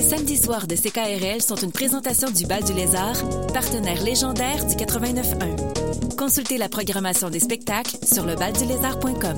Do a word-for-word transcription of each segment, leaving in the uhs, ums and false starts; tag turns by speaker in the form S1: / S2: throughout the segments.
S1: Les samedis soirs de C K R L sont une présentation du Bal du Lézard, partenaire légendaire du quatre-vingt-neuf un. Consultez la programmation des spectacles sur le bal du lézard point com.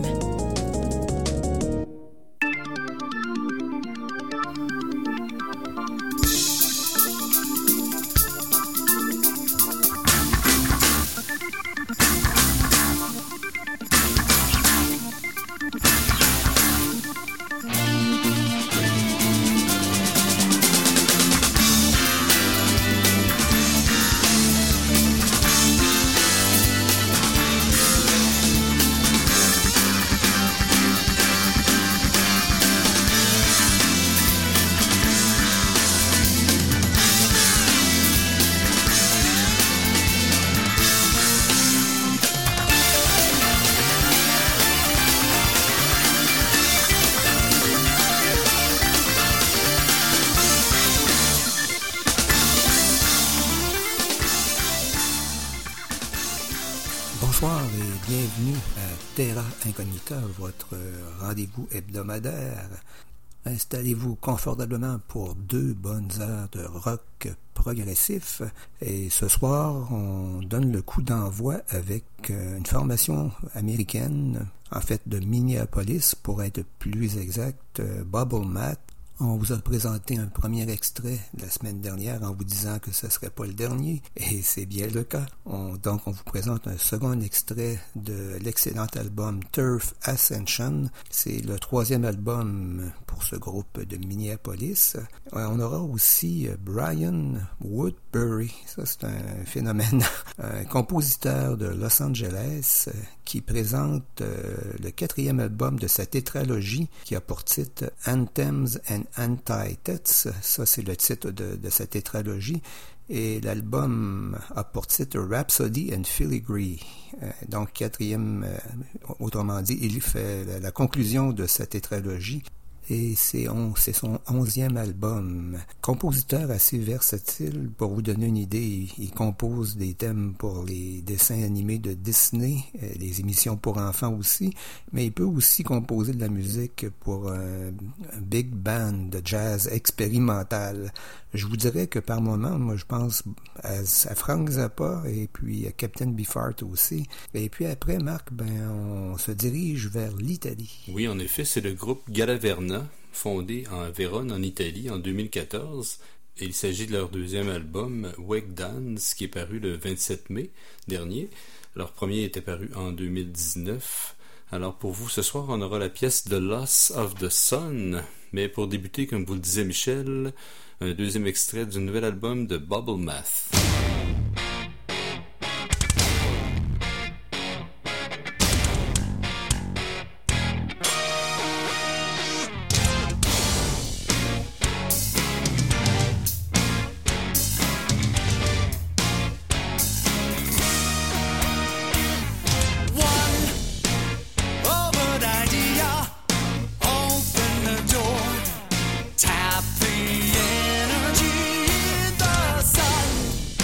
S2: Terra Incognita, votre rendez-vous hebdomadaire. Installez-vous confortablement pour deux bonnes heures de rock progressif. Et ce soir, on donne le coup d'envoi avec une formation américaine, en fait de Minneapolis, pour être plus exact, Bubble Math. On vous a présenté un premier extrait la semaine dernière en vous disant que ce ne serait pas le dernier, et c'est bien le cas. On, donc on vous présente un second extrait de l'excellent album Turf Ascension. C'est le troisième album pour ce groupe de Minneapolis. On aura aussi Brian Woodbury, ça c'est un phénomène, un compositeur de Los Angeles qui présente le quatrième album de sa tétralogie qui a pour titre Anthems and Anti-Tets, ça c'est le titre de, de sa tétralogie, et l'album a pour titre Rhapsody and Filigree. Euh, donc quatrième, euh, autrement dit, il fait la, la conclusion de sa tétralogie. Et c'est, on, c'est son onzième album. Compositeur assez versatile, pour vous donner une idée, il, il compose des thèmes pour les dessins animés de Disney, euh, les émissions pour enfants aussi, mais il peut aussi composer de la musique pour euh, un big band de jazz expérimental. Je vous dirais que par moment, moi je pense à, à Frank Zappa et puis à Captain Beefheart aussi. Et puis après, Marc, ben on se dirige vers l'Italie.
S3: Oui, en effet, c'est le groupe Galaverna, fondé en Vérone, en Italie, en deux mille quatorze. Et il s'agit de leur deuxième album, Wake Dance, qui est paru le vingt-sept mai dernier. Leur premier était paru en deux mille dix-neuf. Alors pour vous, ce soir, on aura la pièce The Loss of the Sun. Mais pour débuter, comme vous le disait Michel, un deuxième extrait du nouvel album de Bubble Math.
S4: Tap the energy, the sun.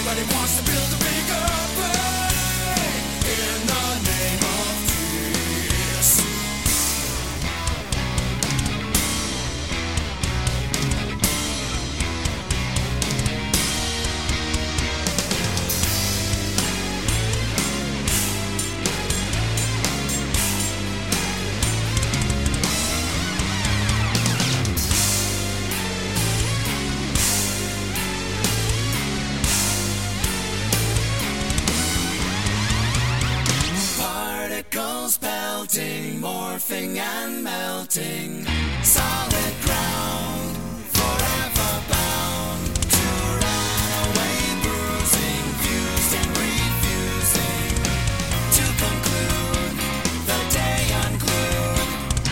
S4: Everybody wants to build a bigger brain in the name of peace. Pelting, morphing and melting, solid ground, forever bound to run away, bruising, fused and refusing to conclude the day unglued.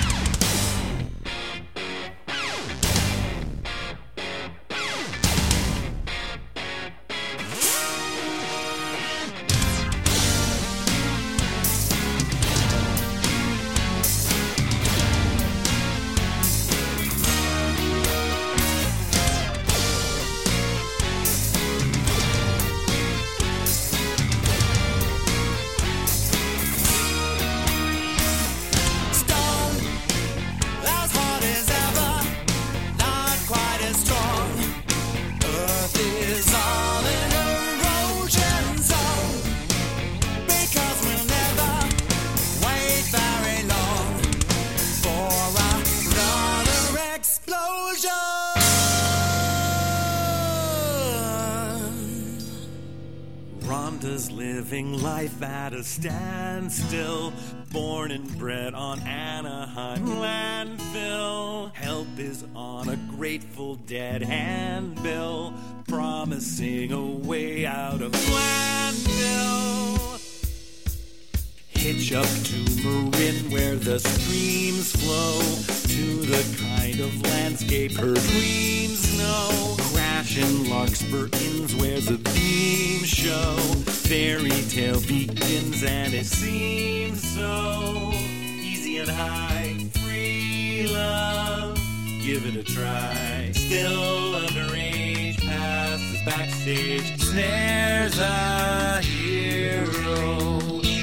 S5: Living life at a standstill, born and bred on Anaheim landfill. Help is on a Grateful Dead handbill, promising a way out of landfill. Hitch up to Marin where the streams flow to the kind of landscape her dreams know. Crash in Larkspur Inns where the beams show. Fairy tale begins and it seems so easy and high. Free love, give it a try. Still underage, passes backstage. There's a hero.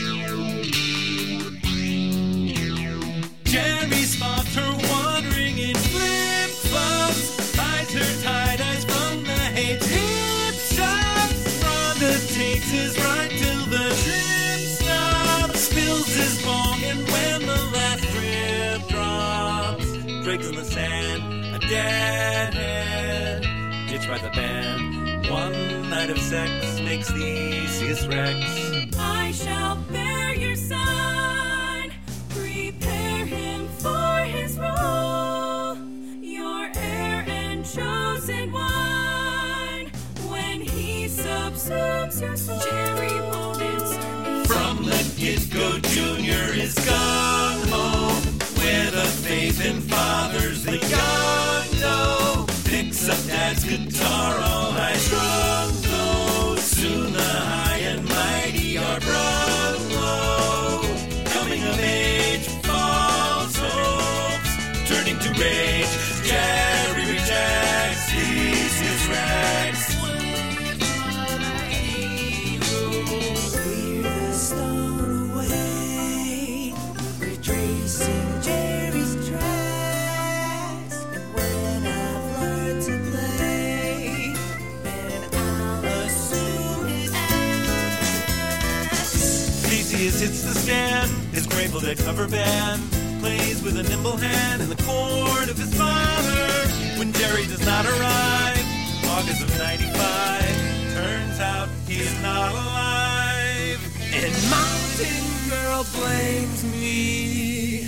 S5: Jerry spots her wandering in flip-flops, hides her tie-dyes from the hate hip shops. Rhonda takes his ride till the trip stops, spills his bong, and when the last drip drops, Drake's in the sand, a deadhead, ditched by the band. One night of sex makes the easiest wrecks.
S6: I shall bear your son, prepare him for his role, your heir and chosen one. When he subsumes your soul, Jerry won't answer me.
S5: From the get-go, Junior is gung-ho, with a faith in fathers the young know. Picks up Dad's guitar, all high strung though. Soon the high and mighty are brought low. Coming of age, false hopes, turning to rage. Jerry rejects Theseus Rex.
S4: Clear the stone away, retracing Jerry's tracks. And when I've learned to play, then I'll assume his acts.
S5: Theseus hits the stand, his Grateful Dead cover band plays with a nimble hand in the court of his father. When Jerry does not arrive, August of ninety-five, turns out he's not alive. And Mountain Girl blames me.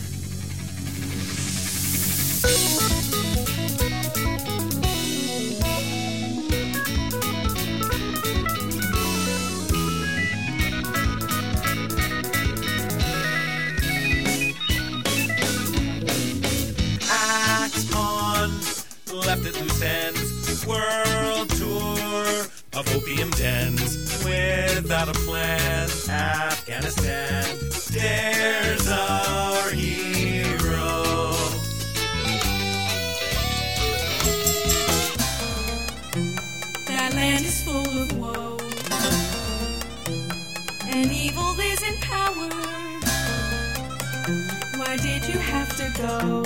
S5: Act on, left at loose ends, world tour of opium dens. Without a plan, Afghanistan dares our hero.
S6: That land is full of woe, and evil is in power. Why did you have to go?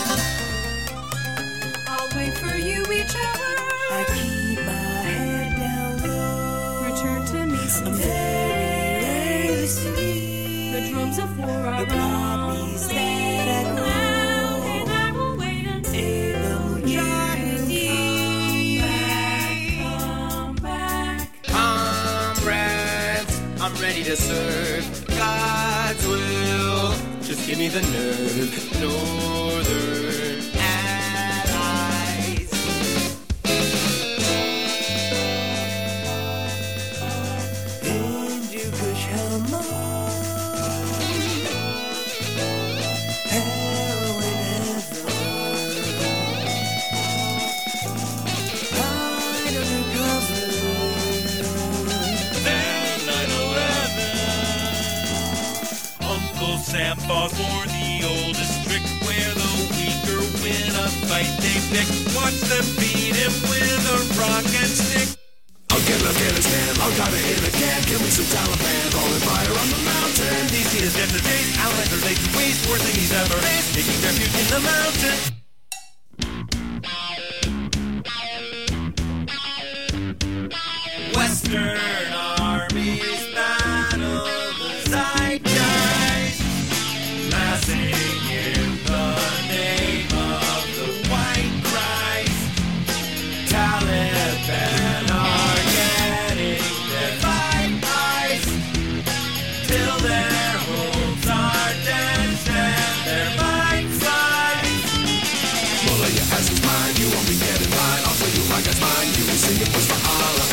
S6: I'll wait for you each hour.
S7: I keep my head down low.
S6: Return to me
S7: I'm
S6: someday.
S7: very rarely sleep.
S6: The drums of war are
S7: The poppies that I grow.
S6: and I will wait until
S7: In the
S6: eternity.
S7: Come
S6: Come back.
S5: Comrades, I'm ready to serve God's will. Just give me the nerve, Northern allies.
S7: Hindu Kush Hamon. Heroin has the word. Hide undercover.
S5: Then nine eleven. Uncle Sam fought for the old district where the weaker win a fight they pick. Watch them beat him with a rock and stick.
S4: I'll get Afghanistan, I'll gotta hit again. Give me some Taliban, rolling fire on the mountain.
S5: D C is death to days, Allies are laid to waste, worst thing he's ever faced, taking refuge in the mountain. Western armies battle the zeitgeist, massing in the name of the white Christ. Taliban are getting their fight ice till their homes are dashed and their minds sliced.
S4: Mullah, your ass is mine, you won't be getting mine. I'll tell you like it's mine, you can sing it was for Allah.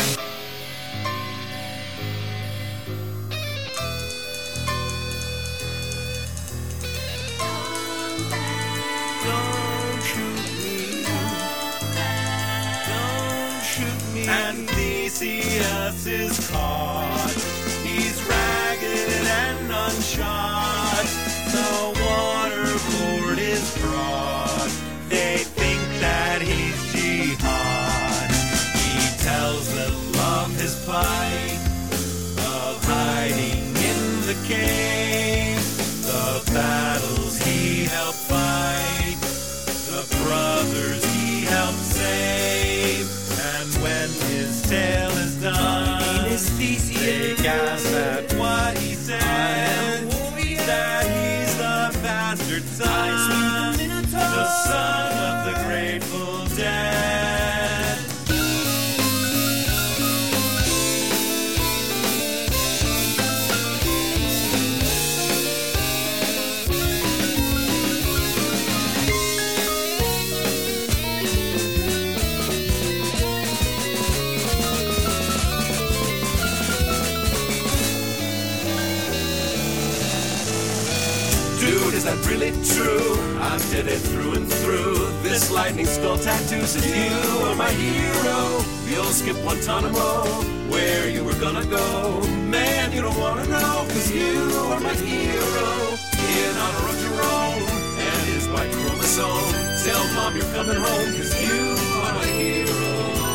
S7: Don't shoot me. Don't shoot me.
S5: And Theseus is caught. He's ragged and unshod. The waterboard is brought. They think that he's jihad. He tells them of his plight, of hiding in the cave, the battles he helped fight, the brothers he helped save. And when his tale is done,
S7: Is Theseus.
S5: they gasp at what he said, that he's the bastard son, the son of the Grateful Dead.
S4: Dude, is that really true? I'm dead it through and through. This lightning skull tattoo says you are my hero. You'll skip Guantanamo, where you were gonna go. Man, you don't wanna know, cause you are my hero. In honor of Jerome and his white chromosome, tell mom you're coming home, cause you are my hero.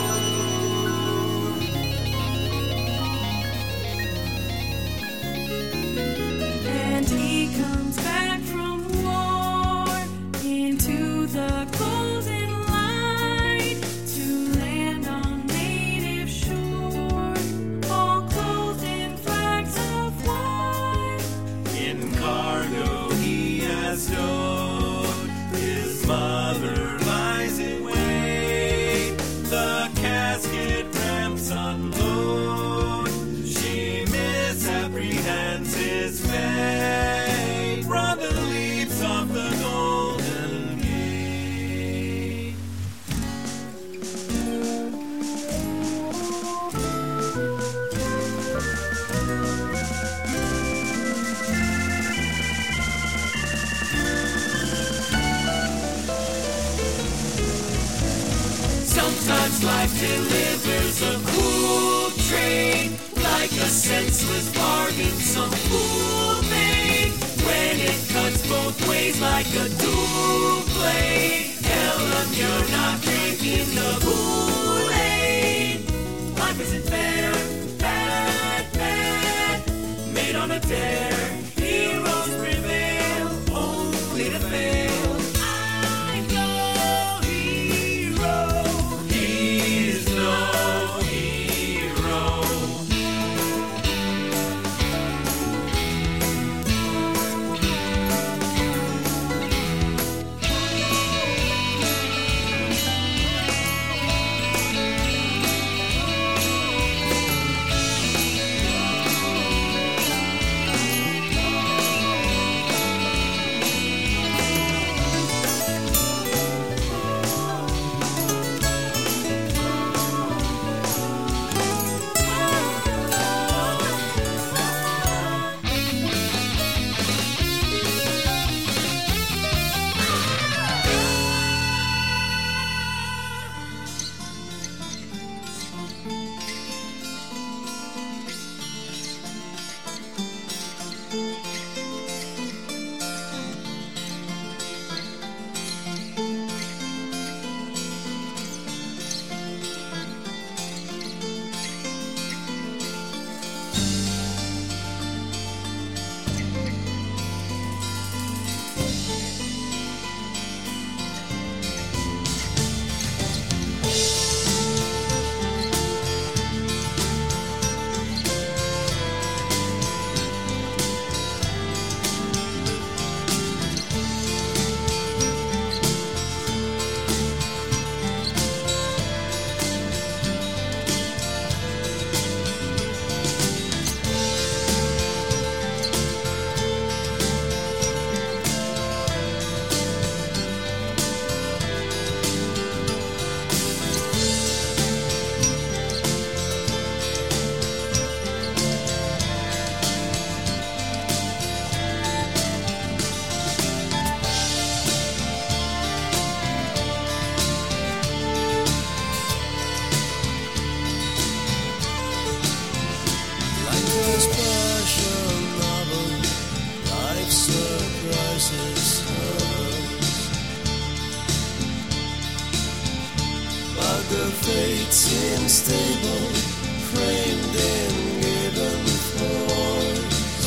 S6: And he comes back from war into the golden light to land on native shore, all clothed in flags of white.
S5: In cargo he has stowed, his mother lies in wait, the casket ramps unload, she misapprehends his fate, brother leaps off the golden gate.
S4: Sometimes life delivers a cool trade, like a senseless bargain some fool made. When it cuts both ways like a dual blade, Ellen, you're not drinking the Kool-Aid. A
S8: special novel, life surprises us. But the fate seems stable, framed in given force.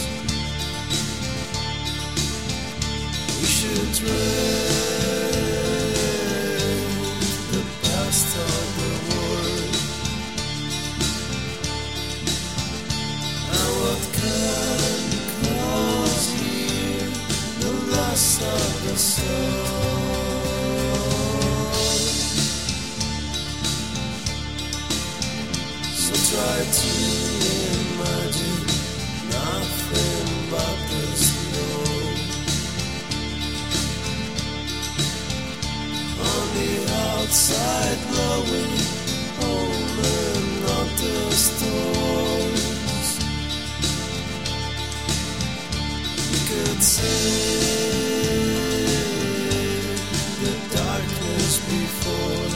S8: We should trade the past of the world. And what can cause here the loss of the soul? So try to imagine nothing but the snow. On the outside blowing, omen of the storms. We could say the darkness before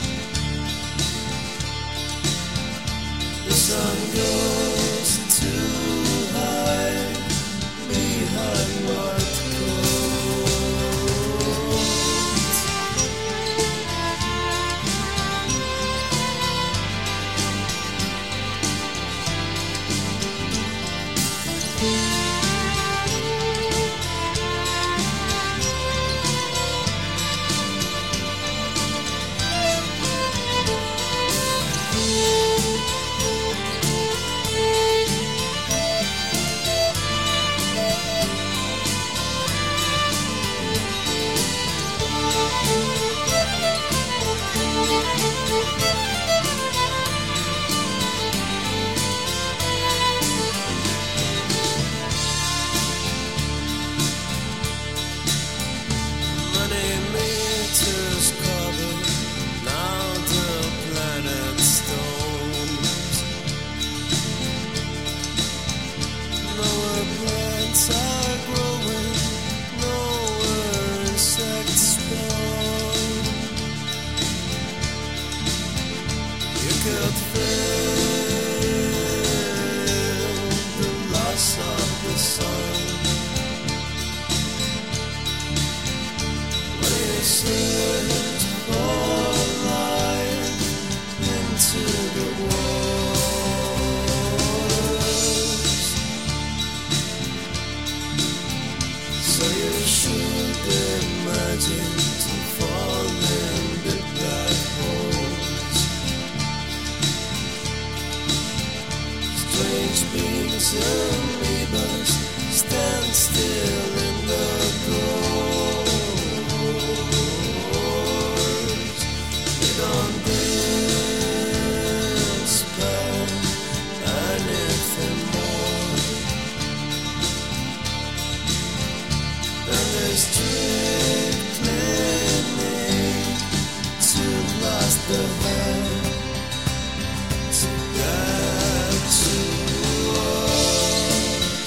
S8: the sun goes too high behind what goes. Many meters covered, now the planet stones. Nowhere plants are growing, nowhere insects spawn. You could feel the loss of the sun. When you search for life into the waters, so you should imagine to fall in the black holes. Strange beings, amoebas, stand still in the doors. We don't despair anything more than this strict clinic to blast the head to get to us.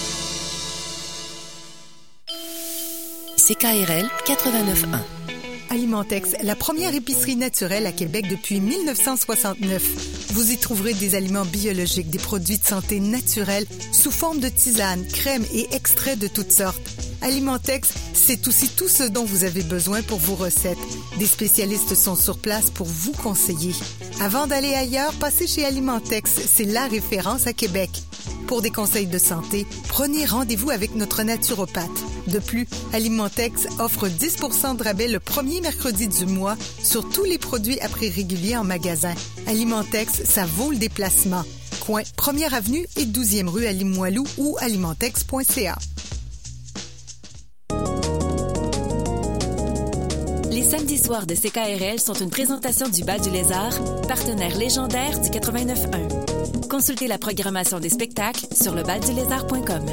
S1: C K R L quatre-vingt-neuf un.
S9: Alimentex, la première épicerie naturelle à Québec depuis dix-neuf cent soixante-neuf. Vous y trouverez des aliments biologiques, des produits de santé naturels sous forme de tisanes, crèmes et extraits de toutes sortes. Alimentex, c'est aussi tout ce dont vous avez besoin pour vos recettes. Des spécialistes sont sur place pour vous conseiller. Avant d'aller ailleurs, passez chez Alimentex, c'est la référence à Québec. Pour des conseils de santé, prenez rendez-vous avec notre naturopathe. De plus, Alimentex offre dix pour cent de rabais le premier mercredi du mois sur tous les produits à prix régulier en magasin. Alimentex, ça vaut le déplacement. Coin première avenue et douzième rue à Limoilou ou alimentex point c a.
S1: Les samedis soirs de C K R L sont une présentation du Bal du Lézard, partenaire légendaire du quatre-vingt-neuf un. Consultez la programmation des spectacles sur le bal du lézard point com.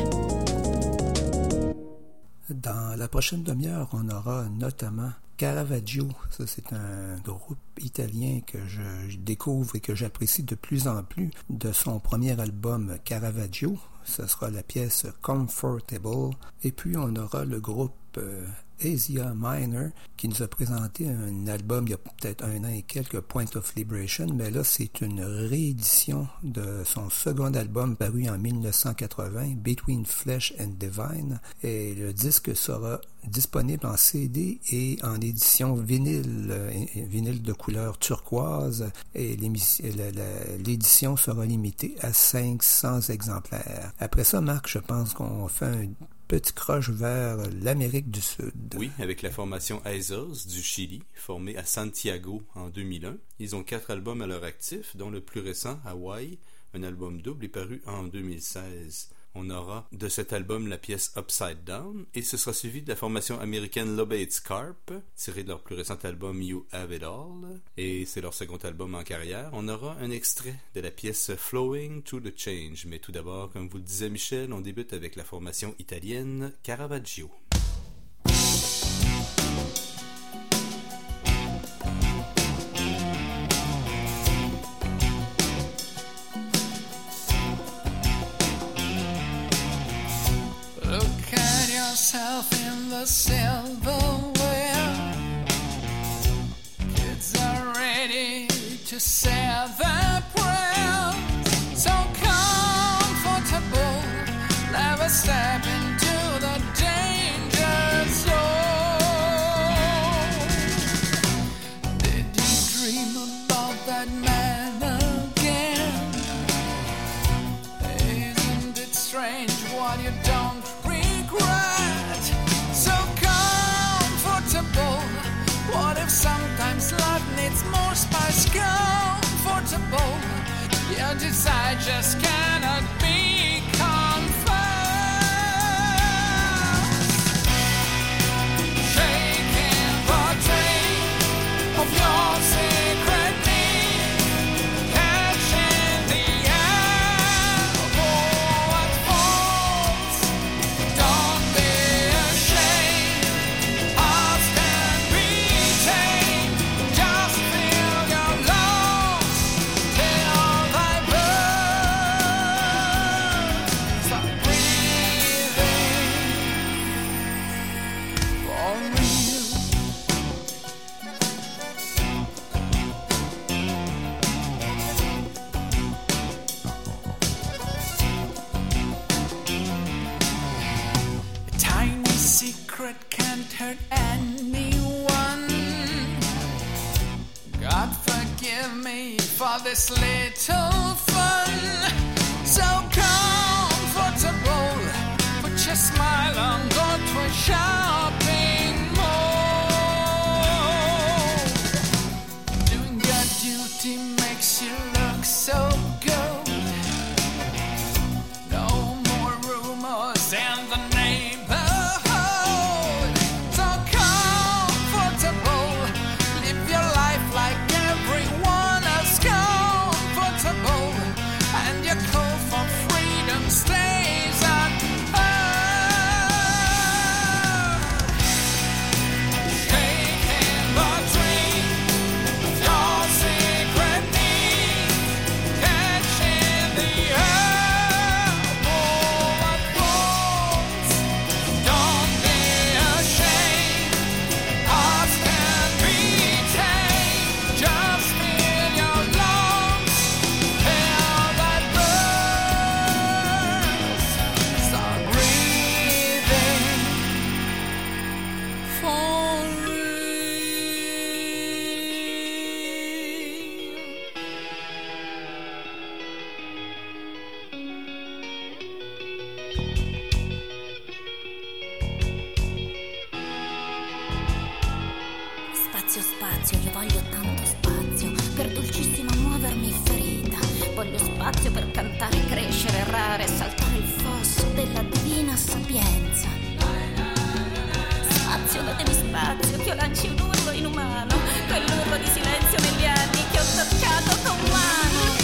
S2: Dans la prochaine demi-heure, on aura notamment Caravaggio. Ça, c'est un groupe italien que je découvre et que j'apprécie de plus en plus. De son premier album Caravaggio, ce sera la pièce Comfortable. Et puis, on aura le groupe euh, Asia Minor qui nous a présenté un album il y a peut-être un an et quelques, Point of Liberation, mais là c'est une réédition de son second album paru en dix-neuf cent quatre-vingts, Between Flesh and Divine, et le disque sera disponible en C D et en édition vinyle, vinyle de couleur turquoise, et l'édition sera limitée à cinq cents exemplaires. Après ça, Marc, je pense qu'on fait un petit croche vers l'Amérique du Sud.
S3: Oui, avec la formation Aizos du Chili, formée à Santiago en deux mille un. Ils ont quatre albums à leur actif, dont le plus récent, Hawaii, un album double, est paru en deux mille seize. On aura de cet album la pièce Upside Down, et ce sera suivi de la formation américaine Lobates Carp, tiré de leur plus récent album You Have It All, et c'est leur second album en carrière. On aura un extrait de la pièce Flowing to the Change, mais tout d'abord, comme vous le disait Michel, on débute avec la formation italienne Caravaggio.
S8: Yourself in the silverware. Kids are ready to say their prayers. So comfortable, never step into the danger zone. Did you dream about that man again? Isn't it strange what you don't so comfortable? What if sometimes life needs more spice? Comfortable, your desire just cannot be confessed. Shaking the train of your secret need, catching the apple at falls. Don't be ashamed, hearts can be tamed. Just fill your lungs till they burn. Stop breathing for real. A tiny secret can't hurt anyone. God forgive me for this little fun. So comfortable, put your smile on, go to a shopping mall. Doing your duty makes you look so good. No more rumors in the neighborhood. So comfortable, live your life like everyone else. Comfortable, and your call for freedom stays on earth.
S10: spazio, spazio, io voglio tanto spazio per dolcissimo muovermi ferita. Voglio spazio per cantare, crescere, errare, saltare il fosso della divina sapienza. Spazio, datemi spazio, che io lanci un urlo inumano, quell'urlo di silenzio negli anni che ho toccato con mano.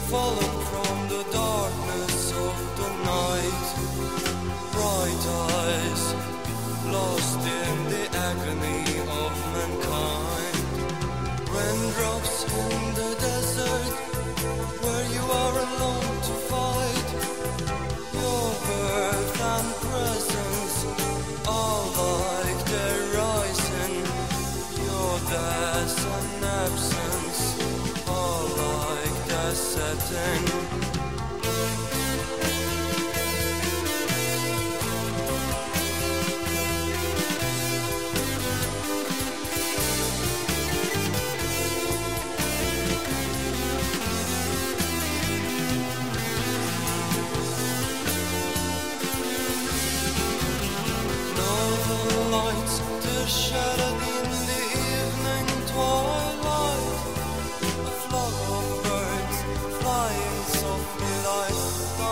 S11: fallen from the darkness of the night. Bright eyes, lost in the agony of mankind. Raindrops in the desert, where you are alone to fight. Your birth and presence are like the rising. Your death and absence are like the setting. Shattered in the evening twilight, a flock of birds flying softly like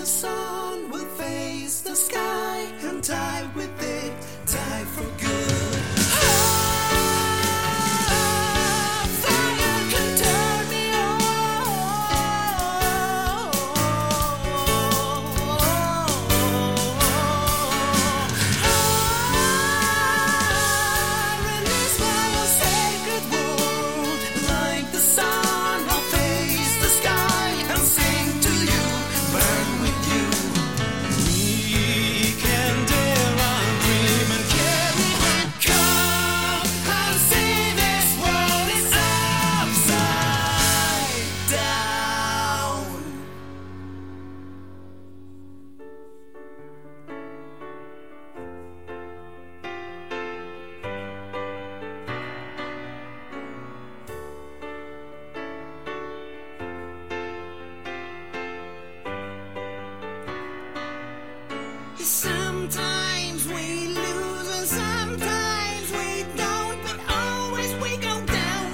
S11: the sun will face the sky and die with it, die for good. Ah, fire can turn me on. Ah, release my sacred wound. Like the sun, I'll face the sky and sing to you, burn with you. We can dare and dream and carry on. Come and see this world is upside down. Sometimes we lose and sometimes we don't, but always we go down.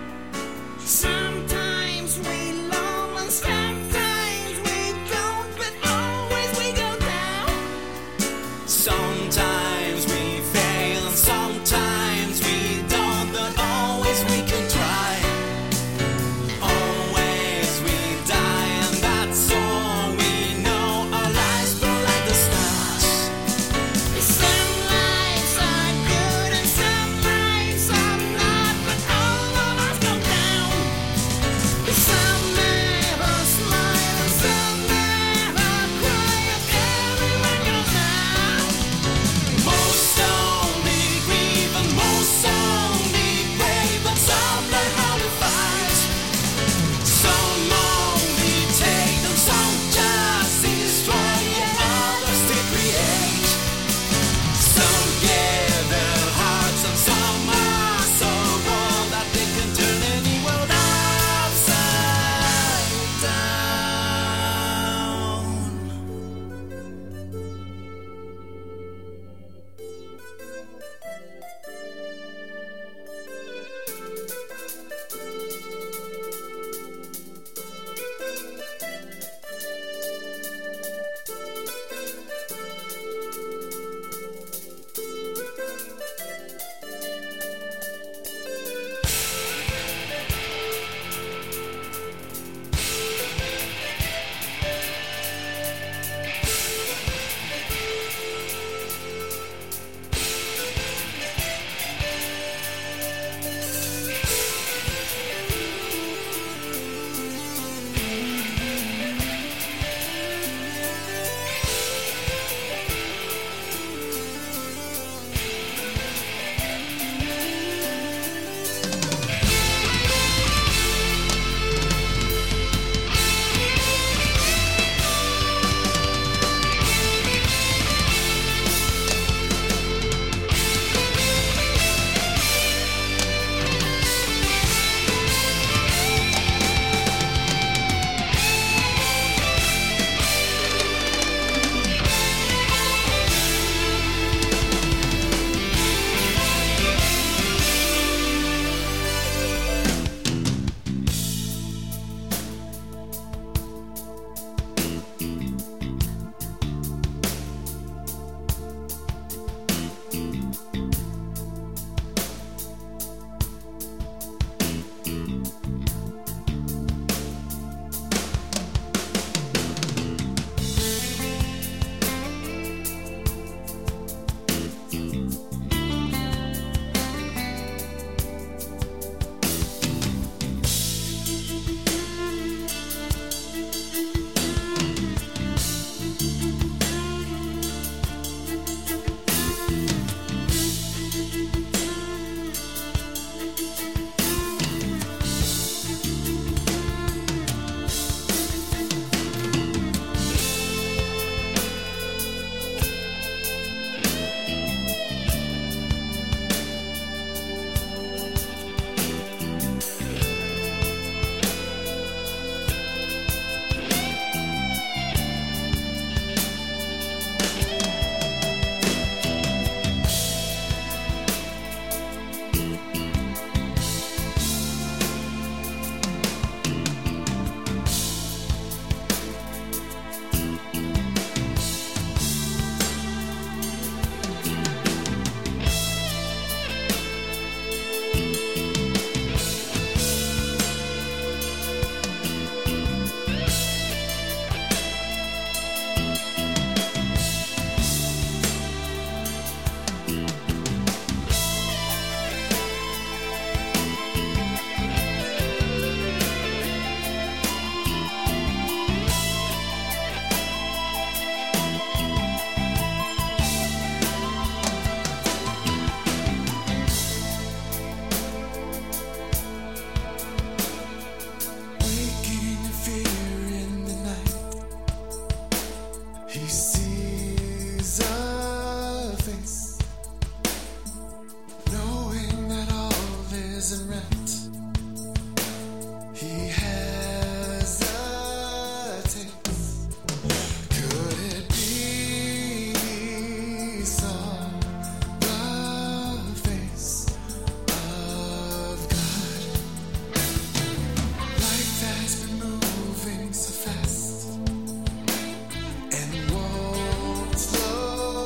S11: Sometimes we love and sometimes we don't, but always we go down. Sometimes we fail and sometimes we don't, but always we can try. Always we die and that's all we know. Our lives burn like the stars.
S12: sees a face, knowing that all isn't right. He hesitates. Could it be he saw the face of God? Life has been moving so fast and won't slow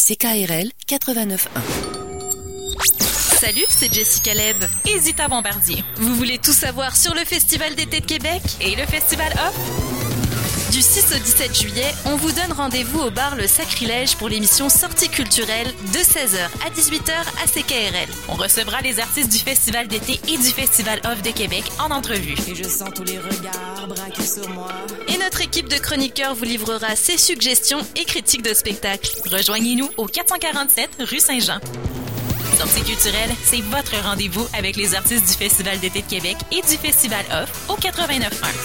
S1: C K R L quatre-vingt-neuf un.
S13: Salut, c'est Jessica Leb et Zita Bombardier. Vous voulez tout savoir sur le Festival d'été de Québec et le Festival Off? Du six au dix-sept juillet, on vous donne rendez-vous au bar Le Sacrilège pour l'émission Sortie culturelle de seize heures à dix-huit heures à C K R L. On recevra les artistes du Festival d'été et du Festival Off de Québec en entrevue.
S7: Et je sens tous les regards braqués sur moi.
S13: Et notre équipe de chroniqueurs vous livrera ses suggestions et critiques de spectacles. Rejoignez-nous au quatre cent quarante-sept rue Saint-Jean. Sortie culturelle, c'est votre rendez-vous avec les artistes du Festival d'été de Québec et du Festival Off au quatre-vingt-neuf un.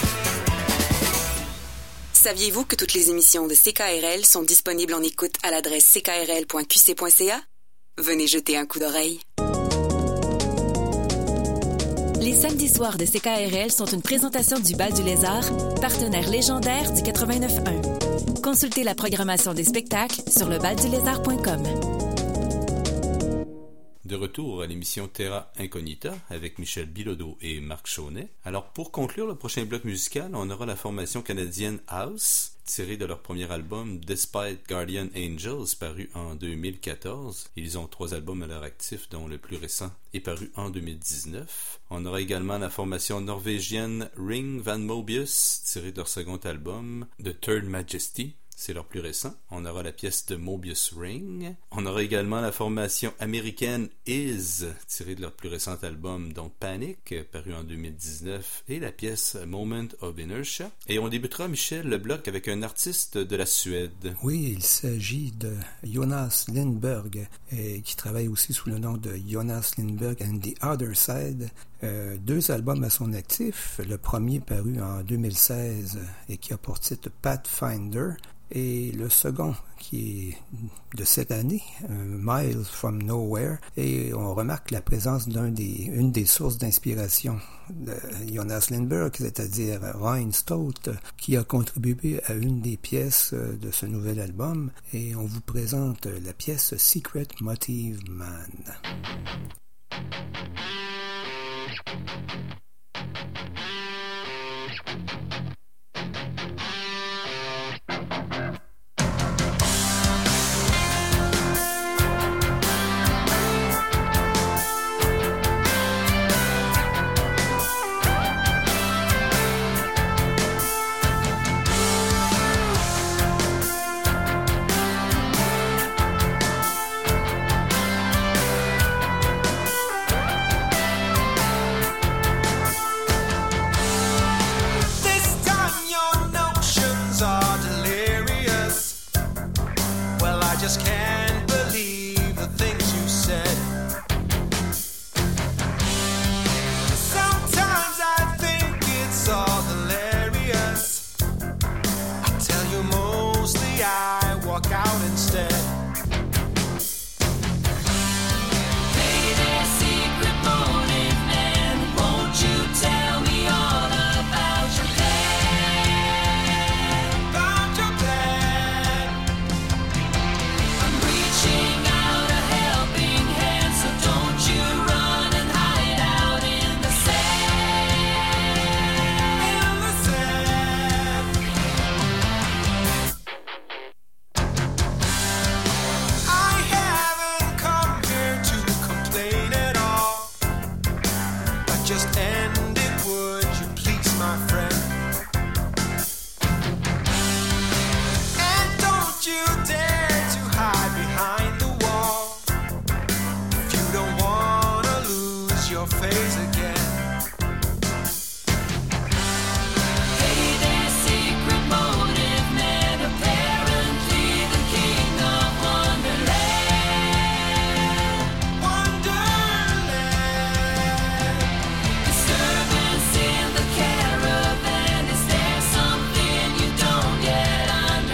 S1: Saviez-vous que toutes les émissions de C K R L sont disponibles en écoute à l'adresse c k r l point q c point c a? Venez jeter un coup d'oreille. Les samedis soirs de C K R L sont une présentation du Bal du Lézard, partenaire légendaire du quatre-vingt-neuf un. Consultez la programmation des spectacles sur le bal du lézard point com.
S3: De retour à l'émission Terra Incognita avec Michel Bilodeau et Marc Chaunet. Alors pour conclure le prochain bloc musical, on aura la formation canadienne House, tirée de leur premier album Despite Guardian Angels, paru en deux mille quatorze. Ils ont trois albums à leur actif, dont le plus récent est paru en deux mille dix-neuf. On aura également la formation norvégienne Ring Van Mobius, tirée de leur second album The Third Majesty. C'est leur plus récent. On aura la pièce de Mobius Ring. On aura également la formation américaine Is, tirée de leur plus récent album, donc Panic, paru en deux mille dix-neuf, et la pièce Moment of Inertia. Et on débutera, Michel, le bloc avec un artiste de la Suède.
S2: Oui, il s'agit de Jonas Lindberg, et qui travaille aussi sous le nom de Jonas Lindberg and the Other Side. Euh, deux albums à son actif. Le premier paru en deux mille seize et qui a pour titre Pathfinder. Et le second, qui est de cette année, Miles from Nowhere, et on remarque la présence d'un des, une des sources d'inspiration de Jonas Lindberg, c'est-à-dire Ryan Stott, qui a contribué à une des pièces de ce nouvel album, et on vous présente la pièce Secret Motive Man.
S11: Just can't believe the things you said. Sometimes I think it's all hilarious. I tell you mostly I walk out instead.
S6: Hey there, secret motive man, won't you tell me all about your plan?
S11: About your plan.
S6: I'm reaching out a helping hand, so don't you run and hide out in the sand.
S11: In the sand. I haven't come here to complain at all. But just end it, would you please, my friend? And don't you dare to hide behind the wall. If you don't wanna lose your face again.
S6: Hey there, secret motive man, apparently the king of Wonderland.
S11: Wonderland.
S6: Disturbance in the caravan, is there something you don't yet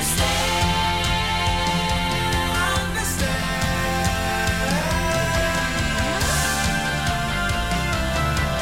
S6: understand?
S11: Understand.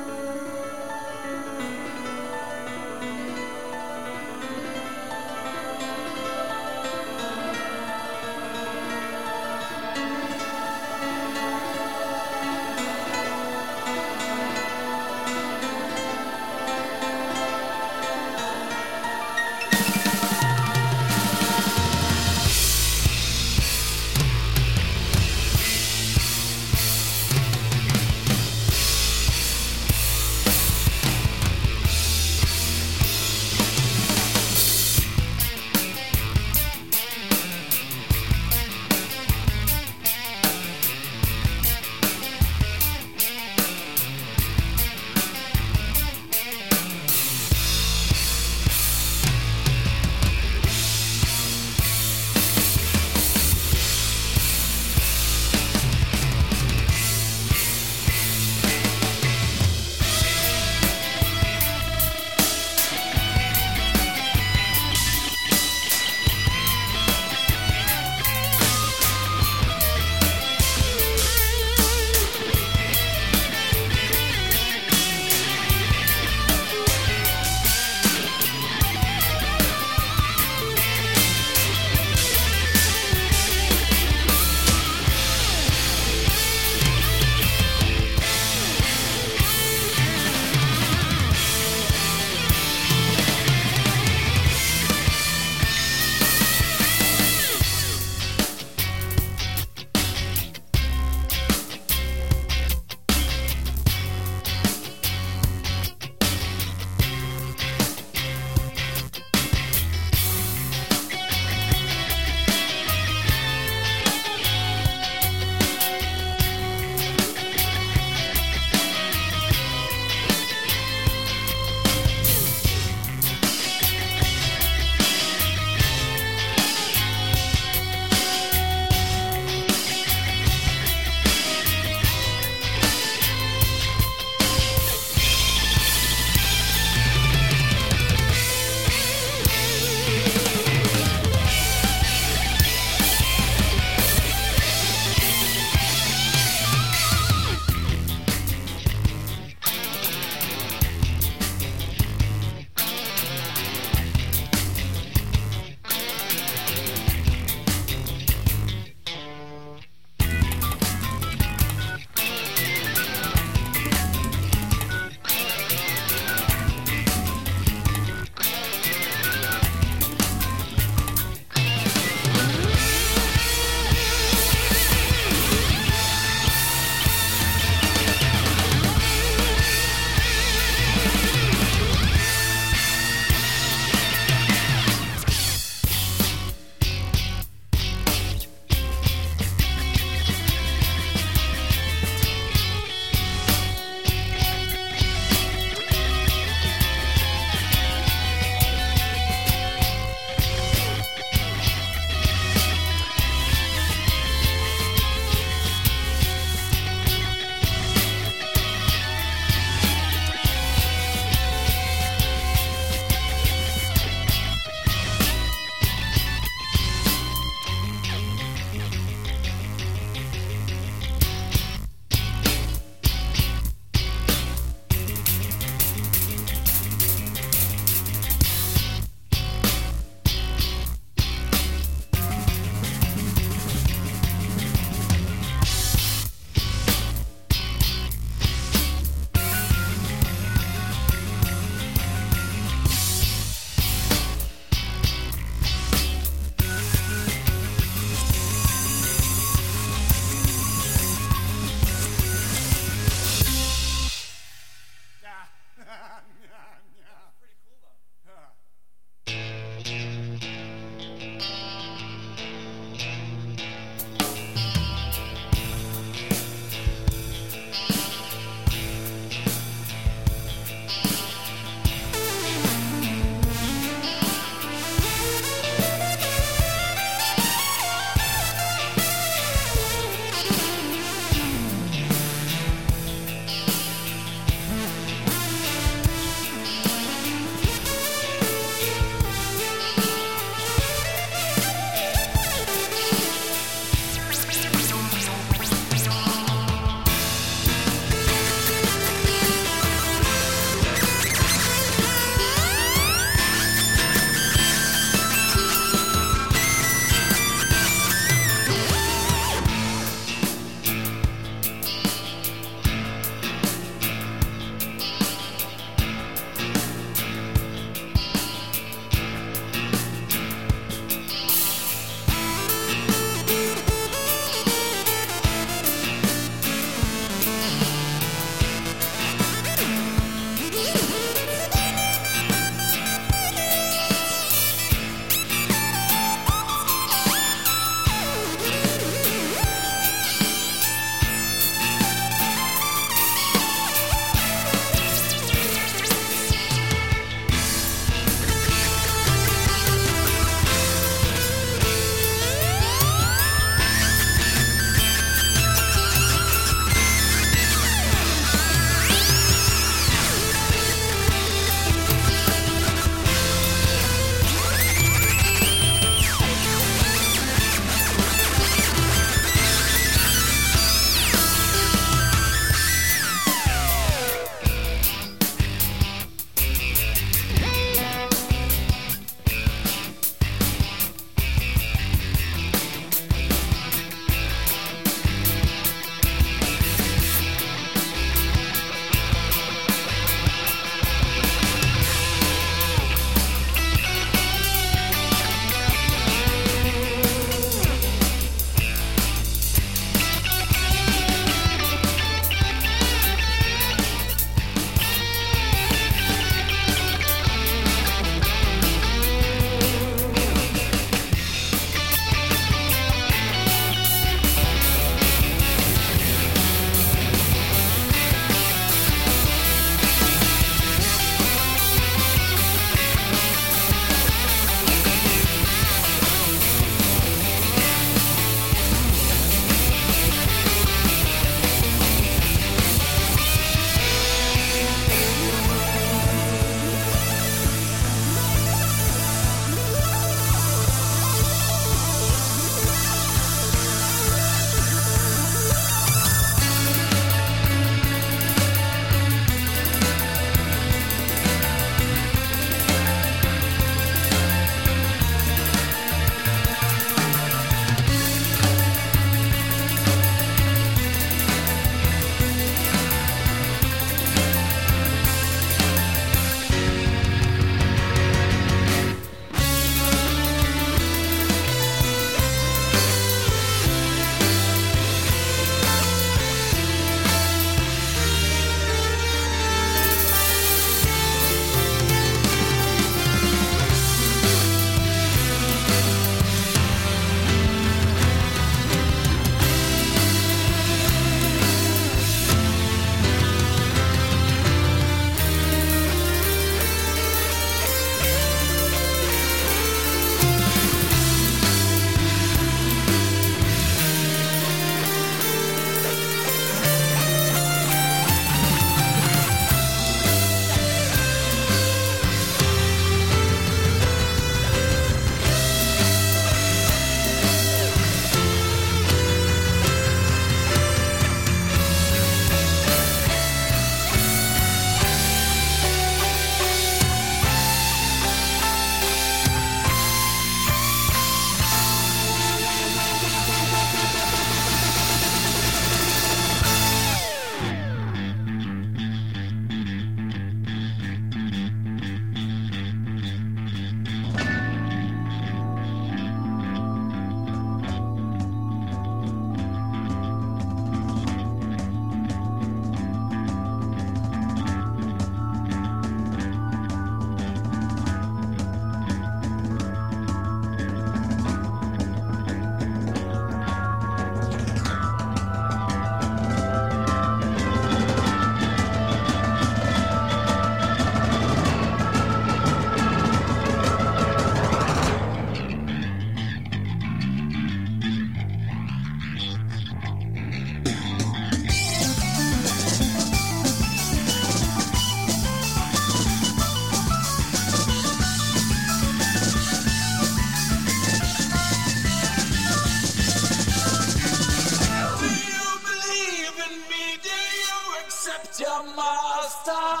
S11: superstar.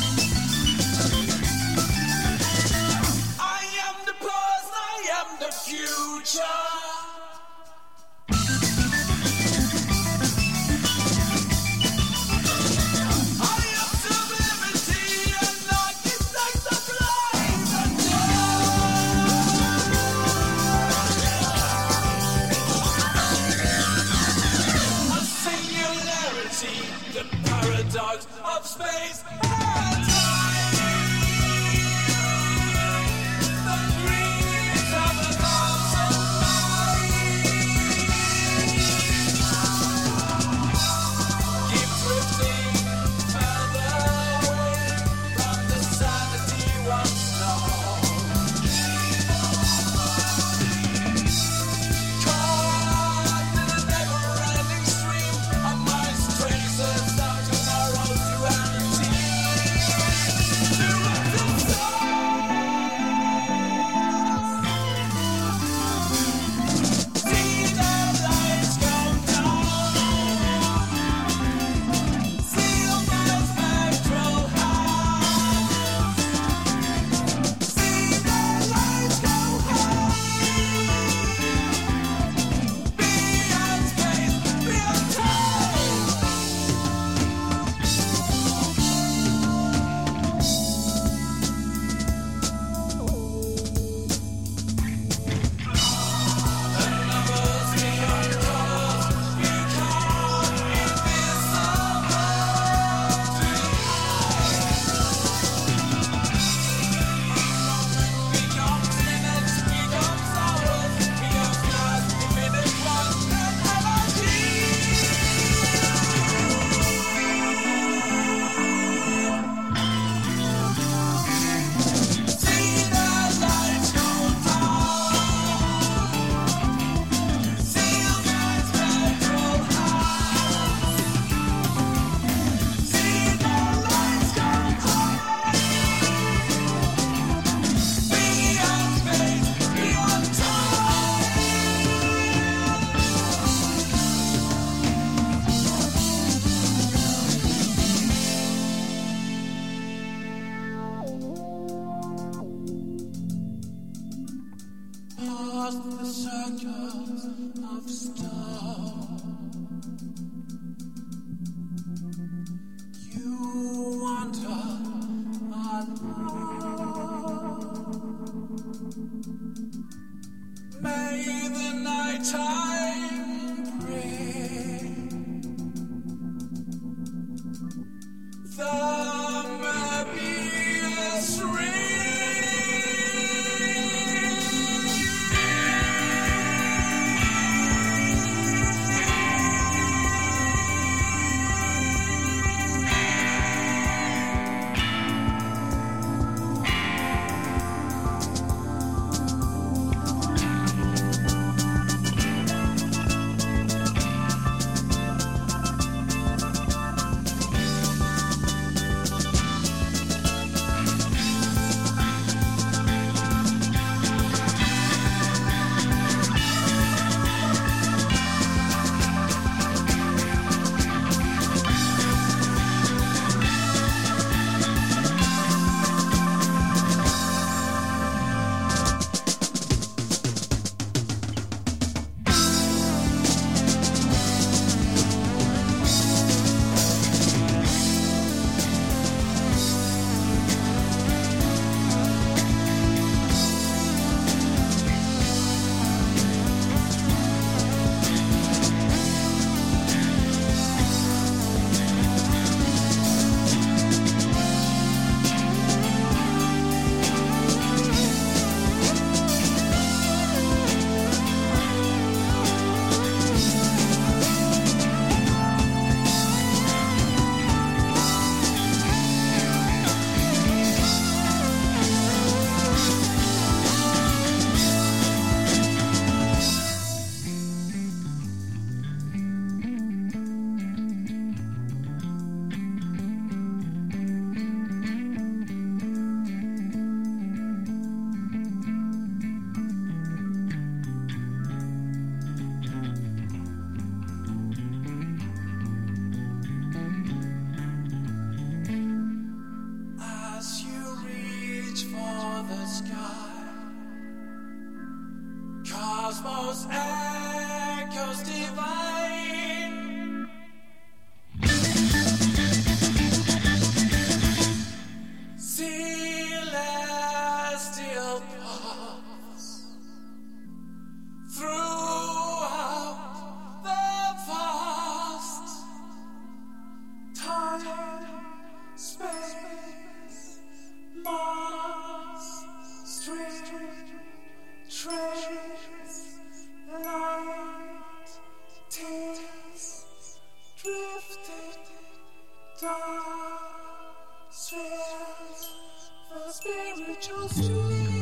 S11: I am the past, I am the future. Of space and time, the dreams of a thousand minds keep drifting further away from the sanity once known. Caught in a never-ending stream of mind's traces down to narrow duality. To see the lights go down, feel my spectral hands, see the lights go high, beyond space, beyond time. Past the circles of stone, you wander alone. May the night time bring the Mobius ring. sky. Cosmos echoes divine. Celestial paths throughout the vast time, space, mass, stream, trace, light, tears, drifting, dark spheres, the spiritual stream.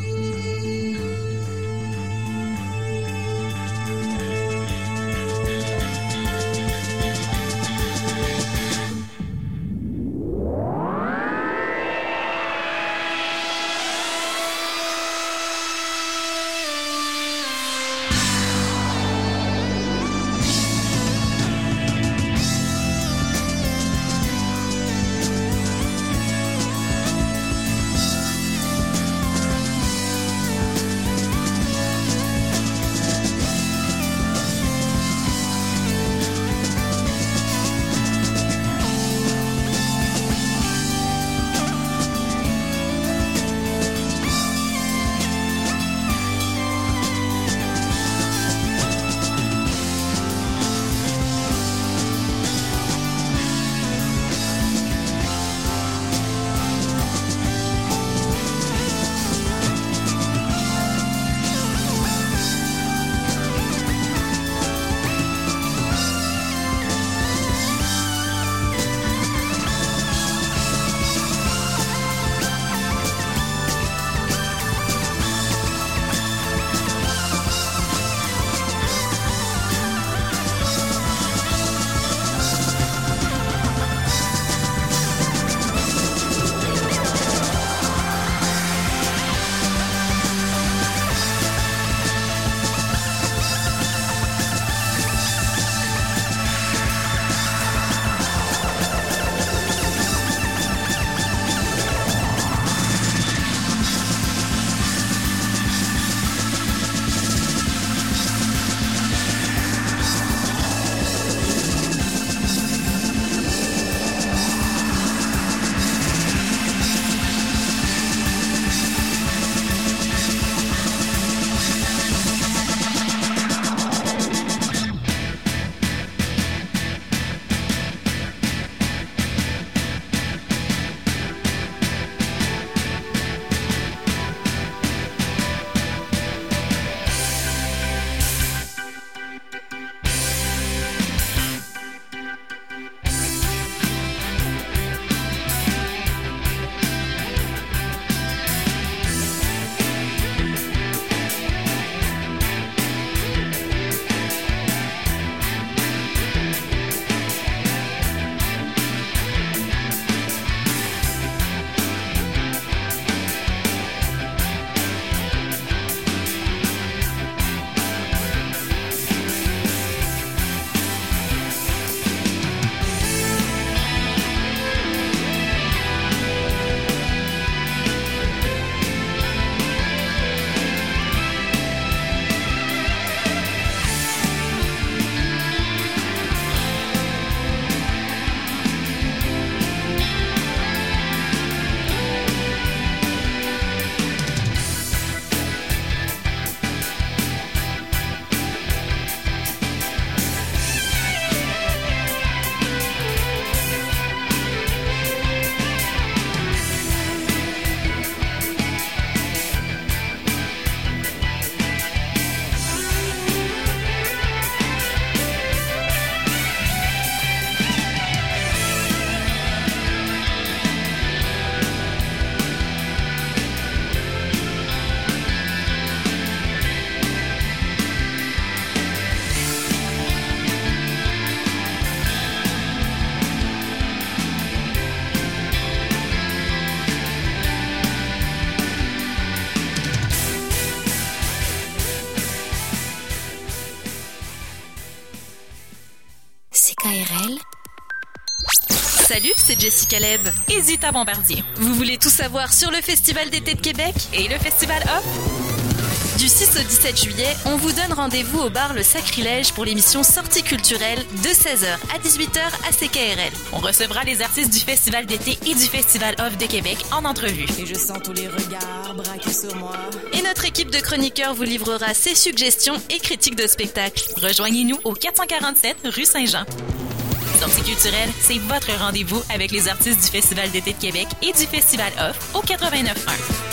S13: Salut, c'est Jessie Caleb et Zita Bombardier. Vous voulez tout savoir sur le Festival d'été de Québec et le Festival Off? Du six au dix-sept juillet, on vous donne rendez-vous au bar Le Sacrilège pour l'émission Sortie culturelle de seize heures à dix-huit heures à C K R L. On recevra les artistes du Festival d'été et du Festival Off de Québec en entrevue.
S6: Et je sens tous les regards braqués sur moi.
S13: Et notre équipe de chroniqueurs vous livrera ses suggestions et critiques de spectacles. Rejoignez-nous au quatre cent quarante-sept rue Saint-Jean. Sortie culturelle, c'est votre rendez-vous avec les artistes du Festival d'été de Québec et du Festival Off au quatre-vingt-neuf un.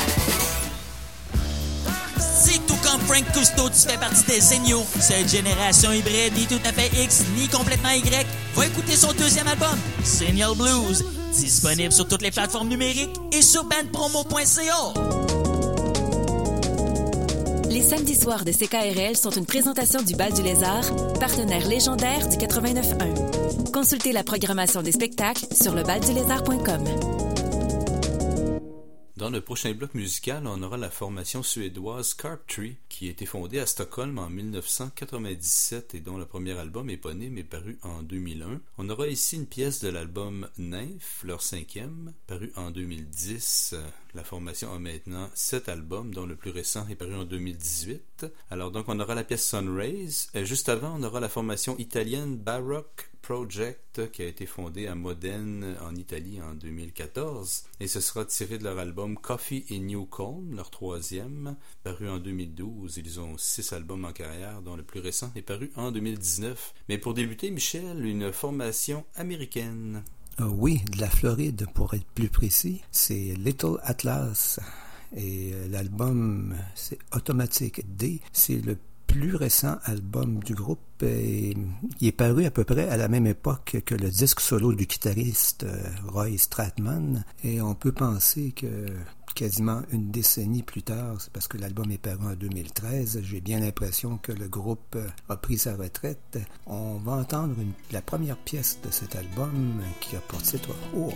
S14: Si tout comme Frank Cousteau, tu fais partie des seniors, cette génération hybride ni tout à fait X ni complètement Y, va écouter son deuxième album, Senior Blues, disponible sur toutes les plateformes numériques et sur bandpromo point c a.
S1: Les samedis soirs de C K R L sont une présentation du Bal du Lézard, partenaire légendaire du quatre-vingt-neuf un. Consultez la programmation des spectacles sur le bal du lézard point com.
S3: Dans le prochain bloc musical, on aura la formation suédoise Carp Tree, qui a été fondée à Stockholm en dix-neuf cent quatre-vingt-dix-sept et dont le premier album éponyme est paru en deux mille un. On aura ici une pièce de l'album Nymph, leur cinquième, paru en deux mille dix. La formation a maintenant sept albums, dont le plus récent est paru en deux mille dix-huit. Alors donc on aura la pièce Sunrays. Et juste avant, on aura la formation italienne Baroque Project, qui a été fondée à Modène en Italie en deux mille quatorze, et ce sera tiré de leur album Coffee in New Calm, leur troisième, paru en deux mille douze. Ils ont six albums en carrière, dont le plus récent est paru en deux mille dix-neuf. Mais pour débuter, Michel, une formation américaine.
S2: Euh, oui, de la Floride, pour être plus précis. C'est Little Atlas, et euh, l'album, c'est Automatic D. C'est le plus récent album du groupe et il est paru à peu près à la même époque que le disque solo du guitariste Roy Stratman, et on peut penser que quasiment une décennie plus tard, c'est parce que l'album est paru en deux mille treize, j'ai bien l'impression que le groupe a pris sa retraite. On va entendre une, la première pièce de cet album qui a pour titre Hurt.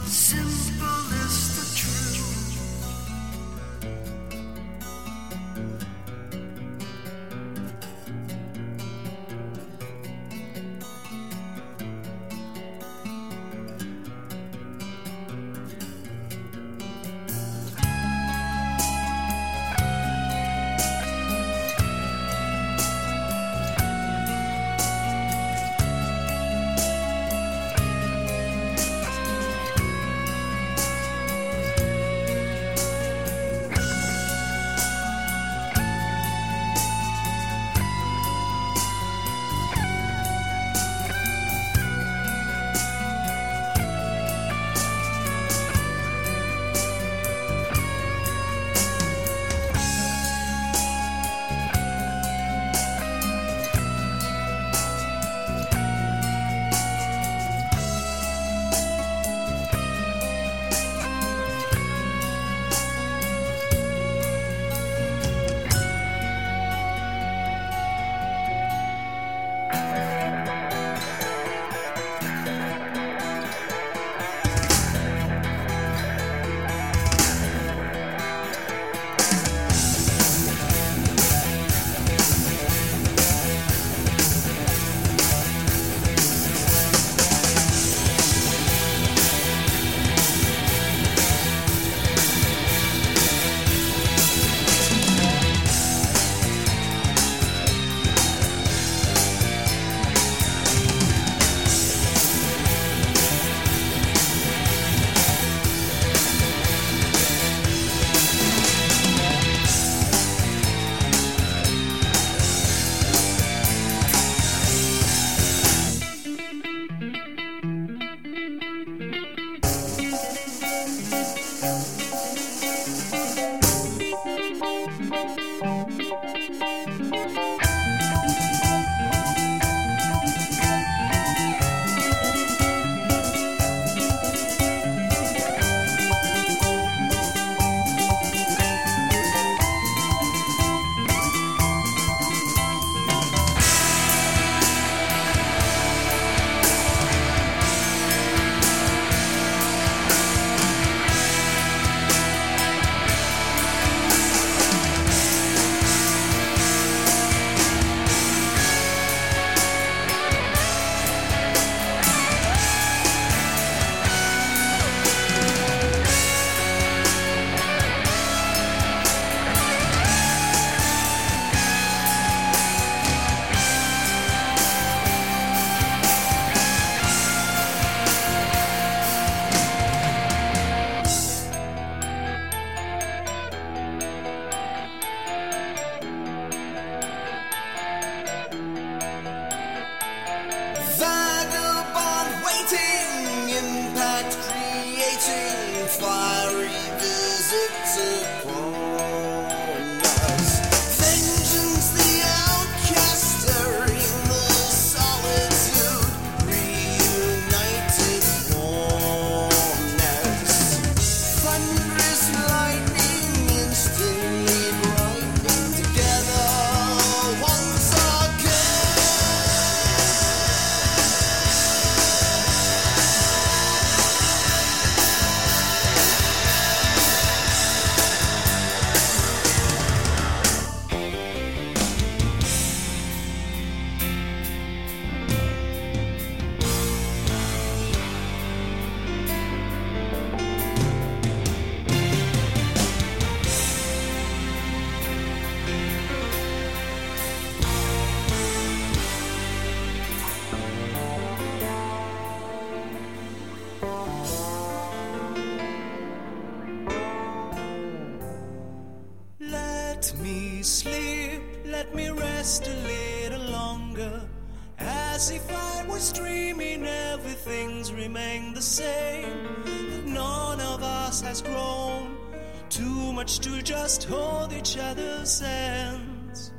S11: Simple is the truth.
S5: let me rest a little longer. As if I was dreaming, everything's remained the same. That none of us has grown too much to just hold each other's hands.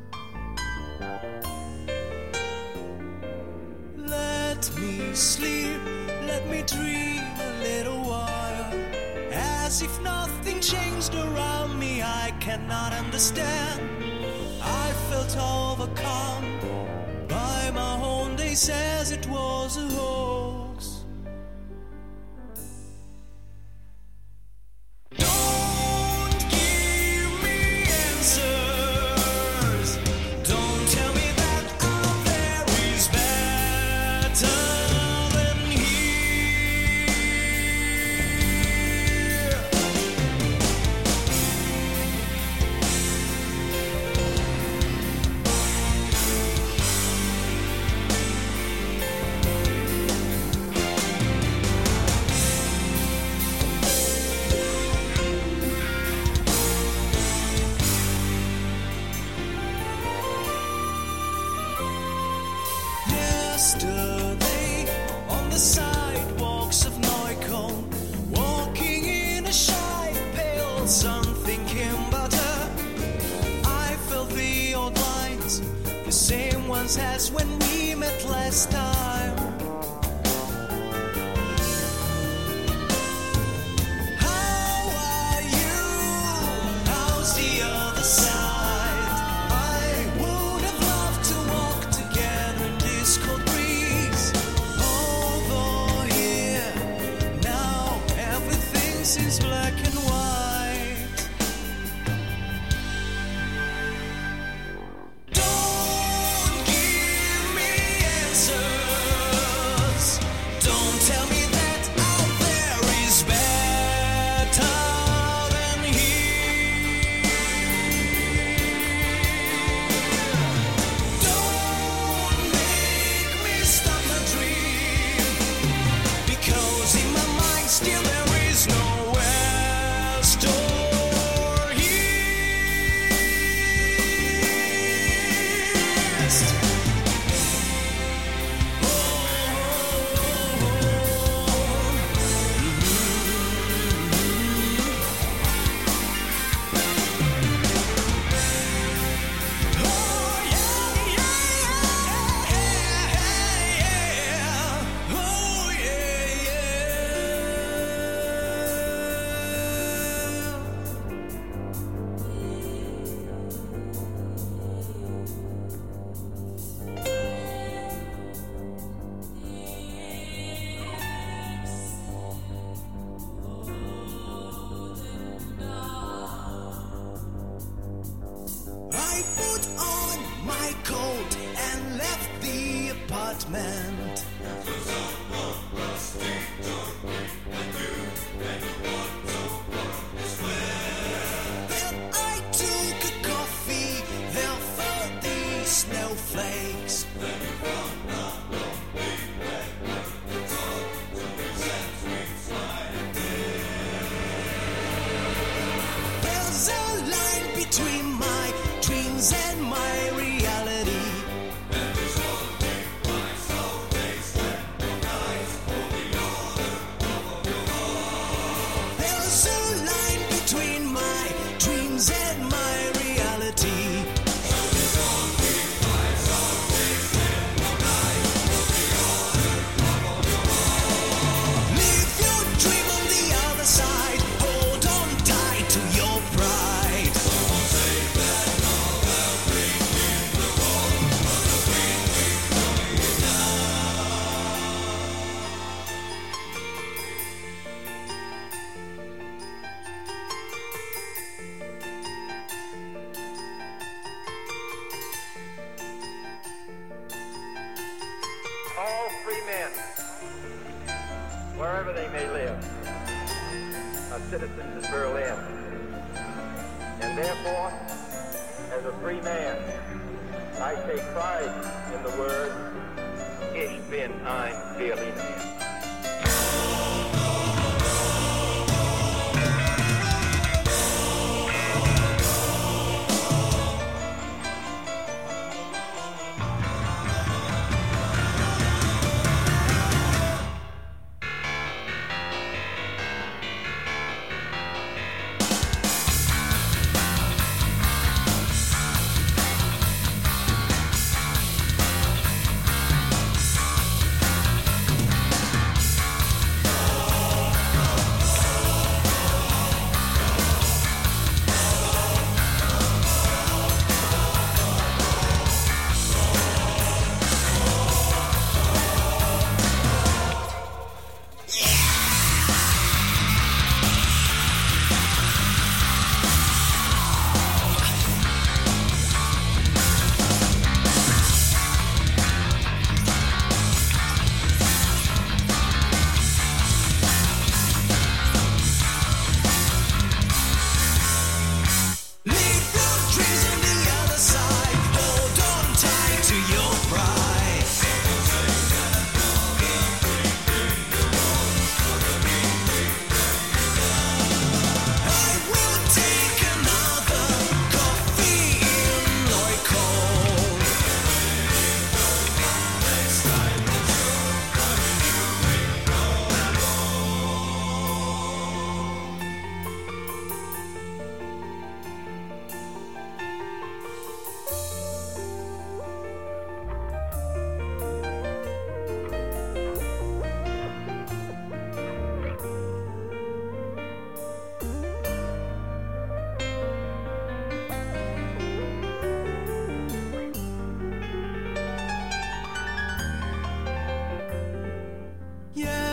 S5: Let me sleep, let me dream a little while. As if nothing changed around me, I cannot understand. I felt overcome by my own, they says it was a hoax.
S11: the sidewalks of Neukölln, walking in a shy, pale sun, thinking about her. I felt the old lines, the same ones as when we met last time. How are you? How's the other side? I would have loved to walk together in this cold breeze. Over here, now everything seems black and white. Don't give me answers. Don't tell me that out there is better than here. Don't make me stop my dream, because in my mind still there is no west or east. Oh yeah, yeah. I put on my coat and left the apartment. Then I took a coffee, there fell the snowflakes. There's a line between my dreams and my reality. There's a line between my dreams and my reality. Live your dream on the other side. Hold on tight to your pride.
S15: All free men, wherever they may live, are citizens of Berlin. And therefore, as a free man, I take pride in the word, Ich bin ein Berliner.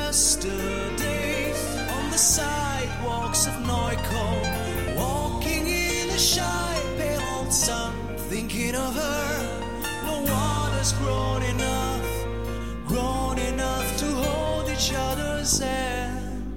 S11: yesterday on the sidewalks of Neukölln, walking in the shy pale old sun, thinking of her. No one has grown enough, grown enough to hold each other's hand.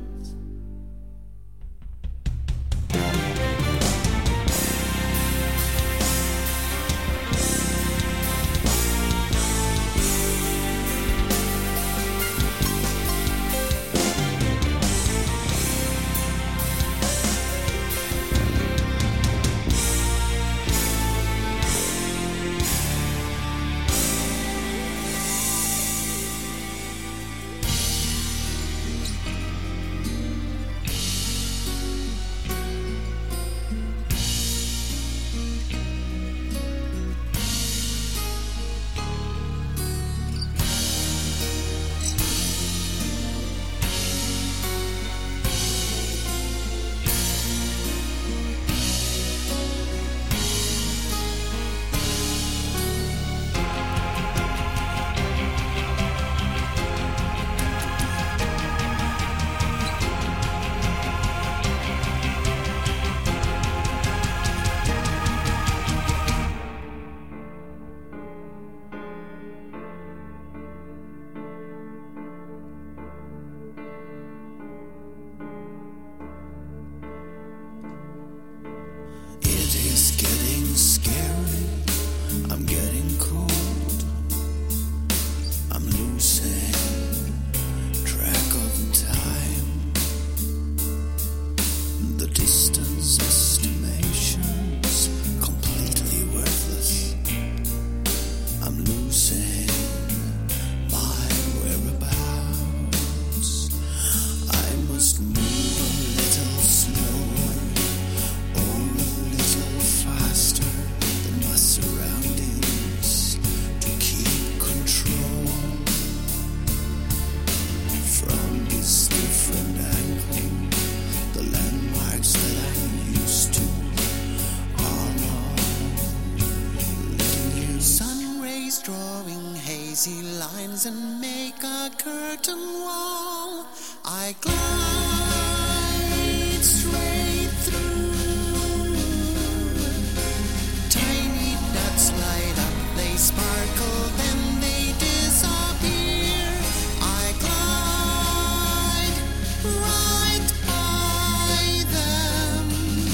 S12: And make a curtain wall. I glide straight through. Tiny dots light up, they sparkle, then they disappear. I glide right by them.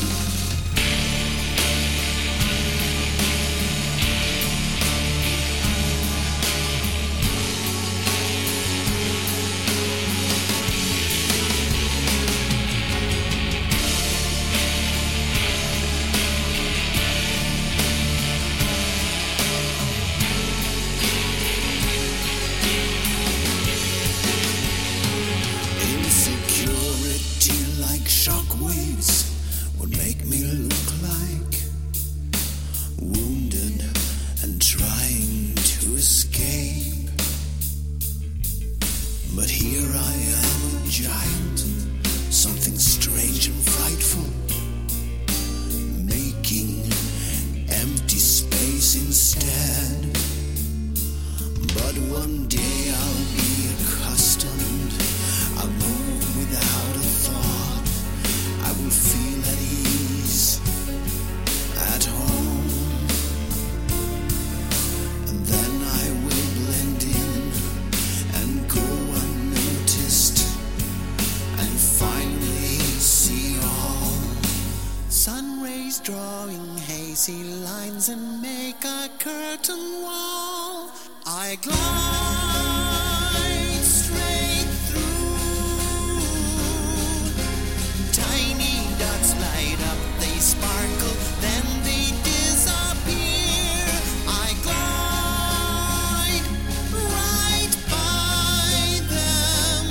S12: Drawing hazy lines and make a curtain wall. I glide straight through. Tiny dots light up, they sparkle, then they disappear. I glide right by them.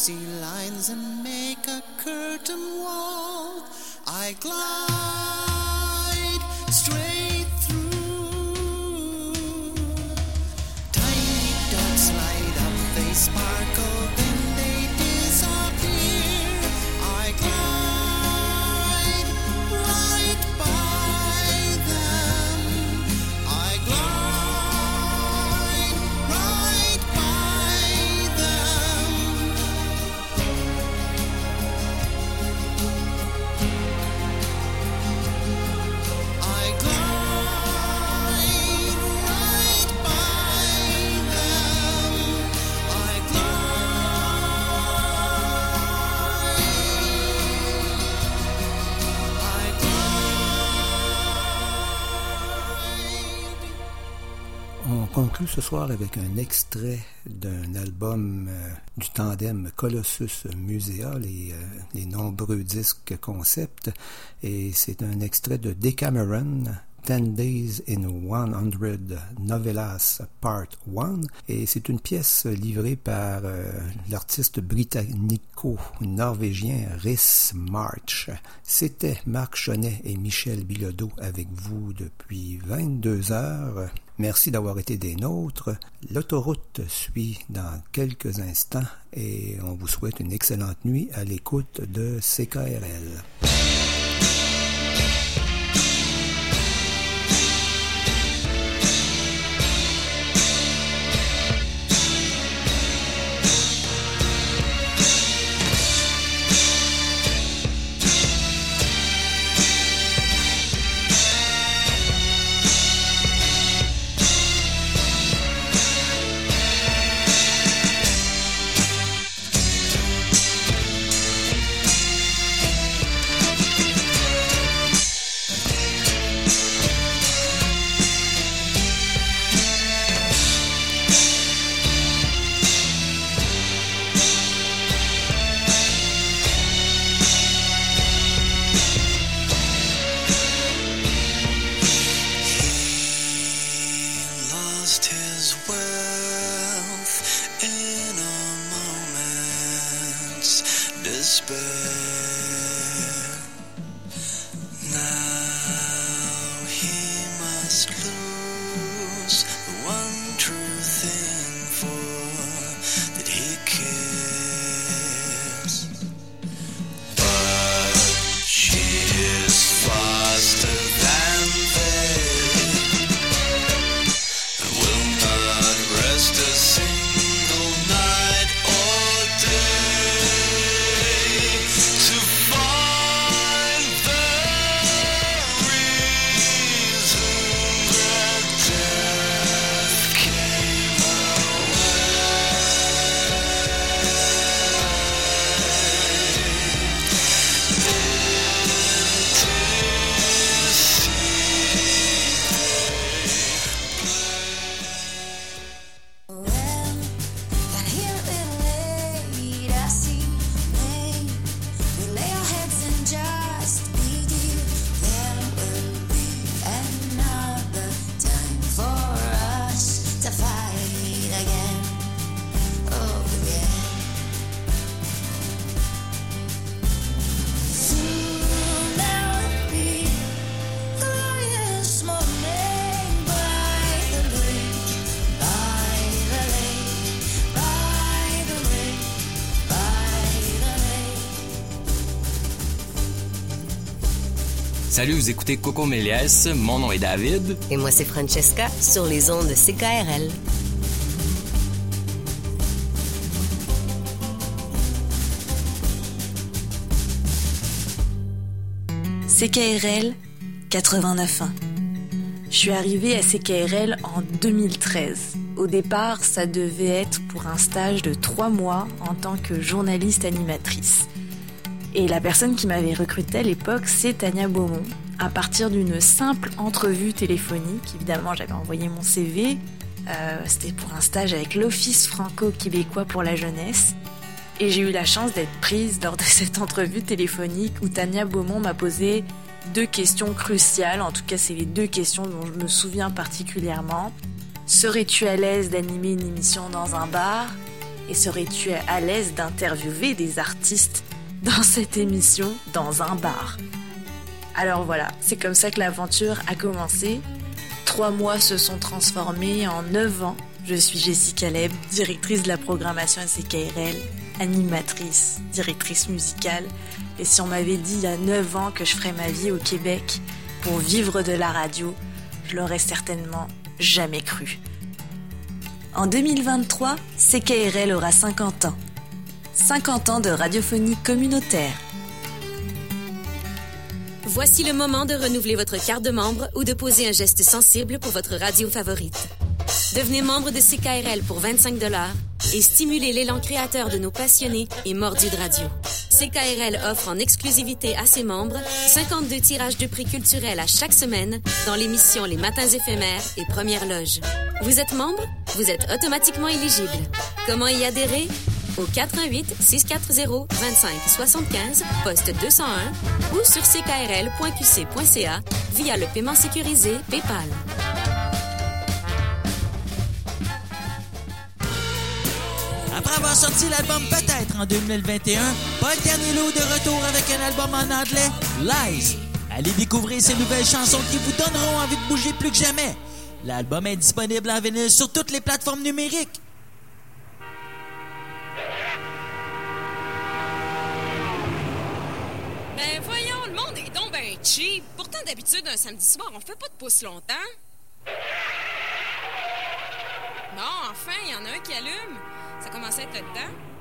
S12: greasy lines and make a curtain wall. I glide straight through. Tiny dots light up, they sparkle, then they disappear. I glide right by them. I glide right by them. I glide right by them. I
S2: On conclut ce soir avec un extrait d'un album euh, du tandem Colossus Musea, les, euh, les nombreux disques concept, et c'est un extrait de Decameron, Ten Days in one hundred Novellas Part one, et c'est une pièce livrée par euh, l'artiste britannico-norvégien Rhys March. C'était Marc Chonnet et Michel Bilodeau avec vous depuis vingt-deux heures. Merci d'avoir été des nôtres. L'autoroute suit dans quelques instants et on vous souhaite une excellente nuit à l'écoute de C K R L.
S16: Salut, vous écoutez Coco Méliès, mon nom est David.
S17: Et moi c'est Francesca, sur les ondes de C K R L.
S18: C K R L quatre-vingt-neuf ans. Je suis arrivée à C K R L en deux mille treize. Au départ, ça devait être pour un stage de trois mois en tant que journaliste animatrice. Et la personne qui m'avait recrutée à l'époque, c'est Tania Beaumont. À partir d'une simple entrevue téléphonique, évidemment, j'avais envoyé mon C V. Euh, c'était pour un stage avec l'Office franco-québécois pour la jeunesse. Et j'ai eu la chance d'être prise lors de cette entrevue téléphonique où Tania Beaumont m'a posé deux questions cruciales. En tout cas, c'est les deux questions dont je me souviens particulièrement. Serais-tu à l'aise d'animer une émission dans un bar ? Et serais-tu à l'aise d'interviewer des artistes dans cette émission, dans un bar? Alors voilà, c'est comme ça que l'aventure a commencé. Trois mois se sont transformés en neuf ans. Je suis Jessie Caleb, directrice de la programmation à C K R L, animatrice, directrice musicale. Et si on m'avait dit il y a neuf ans que je ferais ma vie au Québec pour vivre de la radio, je l'aurais certainement jamais cru. En deux mille vingt-trois, C K R L aura cinquante ans. cinquante ans de radiophonie communautaire.
S1: Voici le moment de renouveler votre carte de membre ou de poser un geste sensible pour votre radio favorite. Devenez membre de C K R L pour vingt-cinq dollars et stimulez l'élan créateur de nos passionnés et mordus de radio. C K R L offre en exclusivité à ses membres cinquante-deux tirages de prix culturels à chaque semaine dans l'émission Les Matins éphémères et Première Loge. Vous êtes membre? Vous êtes automatiquement éligible. Comment y adhérer? Au quatre un huit, six quatre zéro, vingt-cinq soixante-quinze, poste deux cent un ou sur c k r l point q c point c a via le paiement sécurisé PayPal.
S14: Après avoir sorti l'album Peut-être en deux mille vingt et un, Paul Carnello de retour avec un album en anglais, Lies. Allez découvrir ces nouvelles chansons qui vous donneront envie de bouger plus que jamais. L'album est disponible en vinyle sur toutes les plateformes numériques.
S19: Ben voyons, le monde est donc ben cheap. Pourtant, d'habitude, un samedi soir, on fait pas de pouce longtemps. Bon, enfin, il y en a un qui allume. Ça commence à être le temps.